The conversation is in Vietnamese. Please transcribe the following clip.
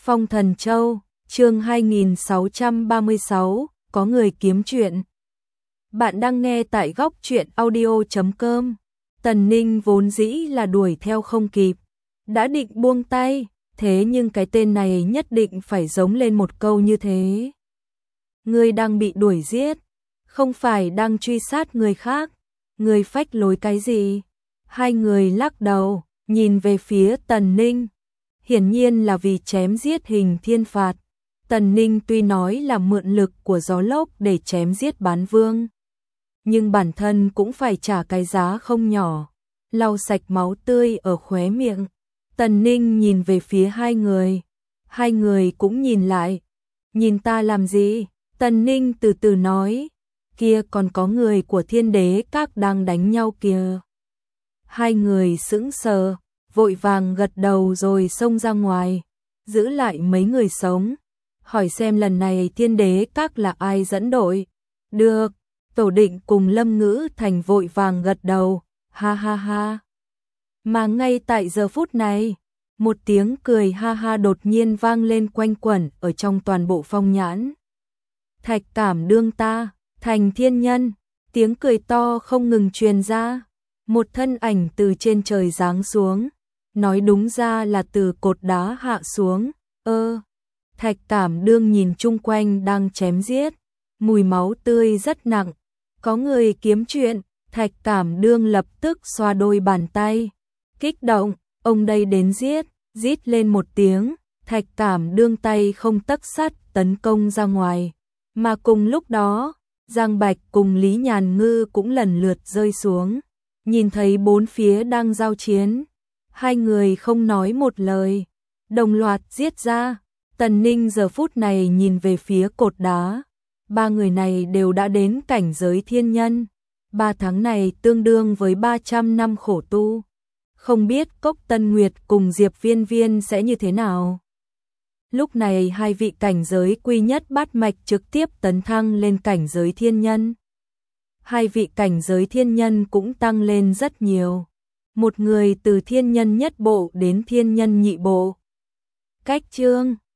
Phong Thần Châu, chương 2636, có người kiếm chuyện. Bạn đang nghe tại góc truyện audio.com. Tần Ninh vốn dĩ là đuổi theo không kịp, đã định buông tay, thế nhưng cái tên này nhất định phải giống lên một câu như thế. Ngươi đang bị đuổi giết, không phải đang truy sát người khác, ngươi phách lối cái gì? Hai người lắc đầu, nhìn về phía Tần Ninh. Hiển nhiên là vì chém giết Hình Thiên Phạt. Tần Ninh tuy nói là mượn lực của gió lốc để chém giết Bán Vương, nhưng bản thân cũng phải trả cái giá không nhỏ. Lau sạch máu tươi ở khóe miệng, Tần Ninh nhìn về phía hai người cũng nhìn lại. Nhìn ta làm gì? Tần Ninh từ từ nói, kia còn có người của Thiên Đế Các đang đánh nhau kìa. Hai người sững sờ, vội vàng gật đầu rồi xông ra ngoài, giữ lại mấy người sống, hỏi xem lần này Thiên Đế Các là ai dẫn đội. Được, Tổ Định cùng Lâm Ngữ Thành vội vàng gật đầu, ha ha ha. Mà ngay tại giờ phút này, một tiếng cười ha ha đột nhiên vang lên quanh quẩn ở trong toàn bộ phong nhãn. Thạch Cảm Đương ta, thành thiên nhân, tiếng cười to không ngừng truyền ra, một thân ảnh từ trên trời giáng xuống. Nói đúng ra là từ cột đá hạ xuống. Thạch Cảm Đương nhìn chung quanh đang chém giết, mùi máu tươi rất nặng, có người kiếm chuyện. Thạch Cảm Đương lập tức xoa đôi bàn tay, kích động, ông đây đến giết. Rít lên một tiếng, Thạch Cảm Đương tay không tấc sắt tấn công ra ngoài, mà cùng lúc đó, Giang Bạch cùng Lý Nhàn Ngư cũng lần lượt rơi xuống. Nhìn thấy bốn phía đang giao chiến, hai người không nói một lời, đồng loạt giết ra. Tần Ninh giờ phút này nhìn về phía cột đá, ba người này đều đã đến cảnh giới thiên nhân, 3 tháng này tương đương với 300 năm khổ tu. Không biết Cốc Tân Nguyệt cùng Diệp Viên Viên sẽ như thế nào. Lúc này hai vị cảnh giới quy nhất bát mạch trực tiếp tấn thăng lên cảnh giới thiên nhân. Hai vị cảnh giới thiên nhân cũng tăng lên rất nhiều. Một người từ thiên nhân nhất bộ đến thiên nhân nhị bộ. Cách chương